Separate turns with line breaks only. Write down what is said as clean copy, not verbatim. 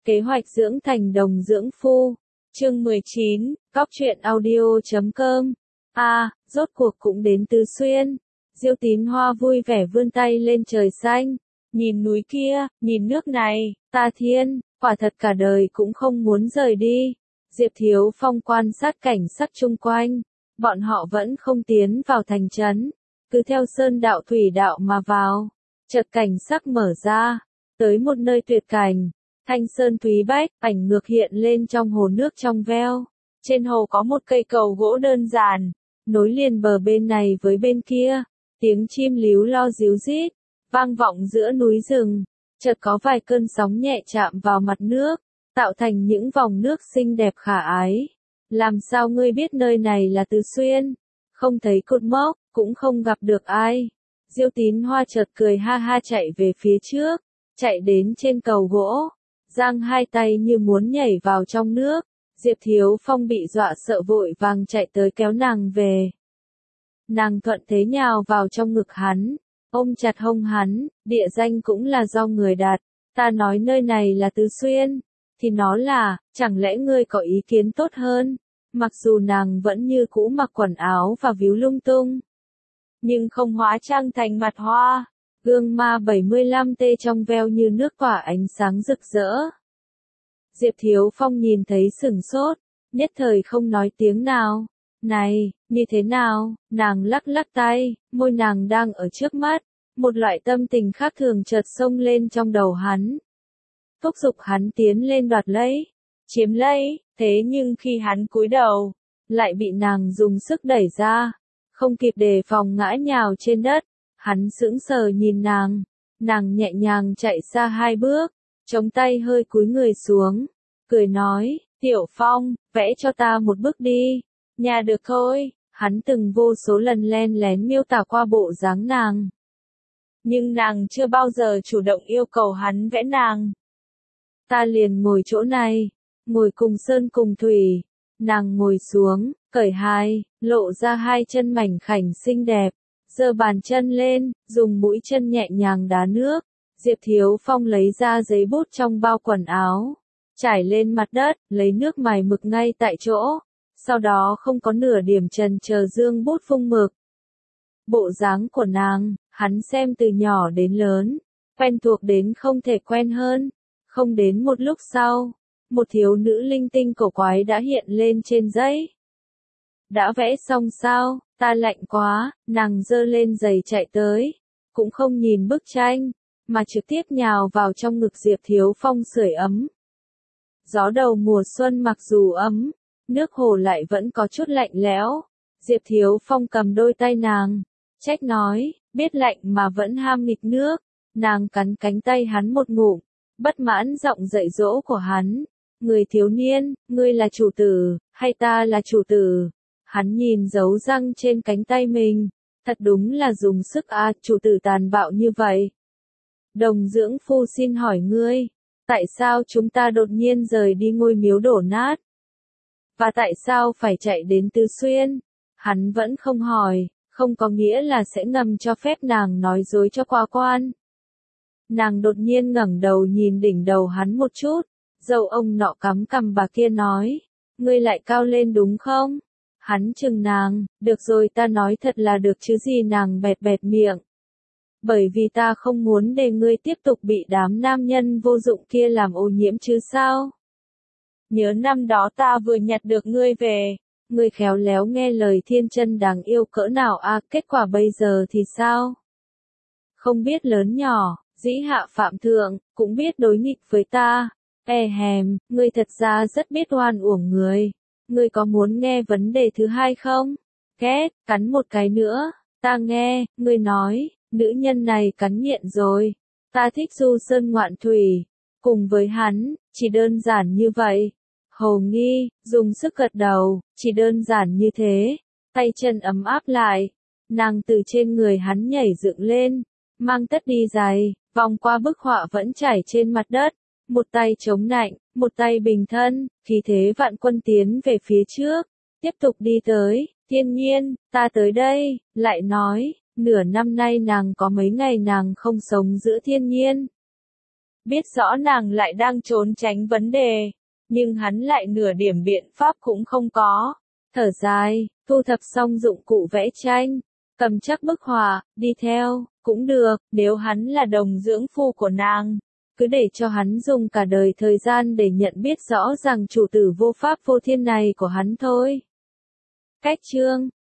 Kế hoạch dưỡng thành đồng dưỡng phu. Chương 19, Cóc truyện audio.com. Rốt cuộc cũng đến Tứ Xuyên. Diêu Tín Hoa vui vẻ vươn tay lên trời xanh. Nhìn núi kia, nhìn nước này, ta thiên, quả thật cả đời cũng không muốn rời đi. Diệp Thiếu Phong quan sát cảnh sắc chung quanh. Bọn họ vẫn không tiến vào thành trấn. Cứ theo sơn đạo thủy đạo mà vào. Chợt cảnh sắc mở ra. Tới một nơi tuyệt cảnh. Thanh sơn thúy bách, ảnh ngược hiện lên trong hồ nước trong veo. Trên hồ có một cây cầu gỗ đơn giản, nối liền bờ bên này với bên kia. Tiếng chim líu lo ríu rít, vang vọng giữa núi rừng. Chợt có vài cơn sóng nhẹ chạm vào mặt nước, tạo thành những vòng nước xinh đẹp khả ái. Làm sao ngươi biết nơi này là Tứ Xuyên? Không thấy cột mốc, cũng không gặp được ai. Diêu Tín Hoa chợt cười ha ha chạy về phía trước, chạy đến trên cầu gỗ. Giang hai tay như muốn nhảy vào trong nước. Diệp Thiếu Phong bị dọa sợ vội vàng chạy tới kéo nàng về. Nàng thuận thế nhào vào trong ngực hắn, ôm chặt hông hắn, địa danh cũng là do người đặt. Ta nói nơi này là Tứ Xuyên, thì nó là, chẳng lẽ ngươi có ý kiến tốt hơn? Mặc dù nàng vẫn như cũ mặc quần áo và víu lung tung, nhưng không hóa trang thành mặt hoa. Gương ma 75T trong veo như nước tỏa ánh sáng rực rỡ. Diệp Thiếu Phong nhìn thấy sửng sốt, nhất thời không nói tiếng nào. Này, như thế nào? Nàng lắc lắc tay, môi nàng đang ở trước mắt. Một loại tâm tình khác thường chợt xông lên trong đầu hắn. Thúc giục hắn tiến lên đoạt lấy, chiếm lấy, thế nhưng khi hắn cúi đầu, lại bị nàng dùng sức đẩy ra. Không kịp đề phòng ngã nhào trên đất. Hắn sững sờ nhìn nàng nhẹ nhàng chạy ra 2 bước, chống tay hơi cúi người xuống, cười nói, Tiểu Phong, vẽ cho ta một bức đi, nhà được thôi. Hắn từng vô số lần len lén miêu tả qua bộ dáng nàng, nhưng nàng chưa bao giờ chủ động yêu cầu hắn vẽ nàng. Ta liền ngồi chỗ này, ngồi cùng sơn cùng thủy. Nàng ngồi xuống, cởi lộ ra 2 chân mảnh khảnh xinh đẹp. Giơ bàn chân lên, dùng mũi chân nhẹ nhàng đá nước. Diệp Thiếu Phong lấy ra giấy bút trong bao quần áo, trải lên mặt đất, lấy nước mài mực ngay tại chỗ. Sau đó không có nửa điểm chần chờ dương bút phung mực. Bộ dáng của nàng, hắn xem từ nhỏ đến lớn, quen thuộc đến không thể quen hơn. Không đến một lúc sau, một thiếu nữ linh tinh cổ quái đã hiện lên trên giấy. Đã vẽ xong sao? Ta lạnh quá. Nàng giơ lên giày chạy tới, cũng không nhìn bức tranh, mà trực tiếp nhào vào trong ngực Diệp Thiếu Phong sưởi ấm. Gió đầu mùa xuân mặc dù ấm, nước hồ lại vẫn có chút lạnh lẽo. Diệp Thiếu Phong cầm đôi tay nàng, trách nói, biết lạnh mà vẫn ham nghịch nước. Nàng cắn cánh tay hắn một ngụm, bất mãn giọng dạy dỗ của hắn. Người thiếu niên, ngươi là chủ tử, hay ta là chủ tử? Hắn nhìn dấu răng trên cánh tay mình, thật đúng là dùng sức chủ tử tàn bạo như vậy. Đồng dưỡng phu xin hỏi ngươi, tại sao chúng ta đột nhiên rời đi ngôi miếu đổ nát? Và tại sao phải chạy đến Tứ Xuyên? Hắn vẫn không hỏi, không có nghĩa là sẽ ngầm cho phép nàng nói dối cho qua quan. Nàng đột nhiên ngẩng đầu nhìn đỉnh đầu hắn một chút, dâu ông nọ cắm cằm bà kia nói, ngươi lại cao lên đúng không? Hắn chừng nàng, được rồi ta nói thật là được chứ gì. Nàng bẹt bẹt miệng. Bởi vì ta không muốn để ngươi tiếp tục bị đám nam nhân vô dụng kia làm ô nhiễm chứ sao? Nhớ năm đó ta vừa nhặt được ngươi về, ngươi khéo léo nghe lời thiên chân đáng yêu cỡ nào kết quả bây giờ thì sao? Không biết lớn nhỏ, dĩ hạ phạm thượng, cũng biết đối nghịch với ta. Ngươi thật ra rất biết oan uổng người. Ngươi có muốn nghe vấn đề thứ 2 không? Cắn một cái nữa, ta nghe. Ngươi nói, nữ nhân này cắn nghiện rồi. Ta thích du sơn ngoạn thủy, cùng với hắn, chỉ đơn giản như vậy. Hồ Nghi, dùng sức gật đầu, chỉ đơn giản như thế. Tay chân ấm áp lại, nàng từ trên người hắn nhảy dựng lên, mang tất đi giày, vòng qua bức họa vẫn trải trên mặt đất. Một tay chống nạnh, một tay bình thân, khí thế vạn quân tiến về phía trước, tiếp tục đi tới. Thiên Nhiên, ta tới đây. Lại nói, nửa năm nay nàng có mấy ngày nàng không sống giữa Thiên Nhiên. Biết rõ nàng lại đang trốn tránh vấn đề, nhưng hắn lại nửa điểm biện pháp cũng không có. Thở dài, thu thập xong dụng cụ vẽ tranh, cầm chắc bức họa, đi theo, cũng được, nếu hắn là đồng dưỡng phu của nàng, cứ để cho hắn dùng cả đời thời gian để nhận biết rõ rằng chủ tử vô pháp vô thiên này của hắn thôi. Cách chương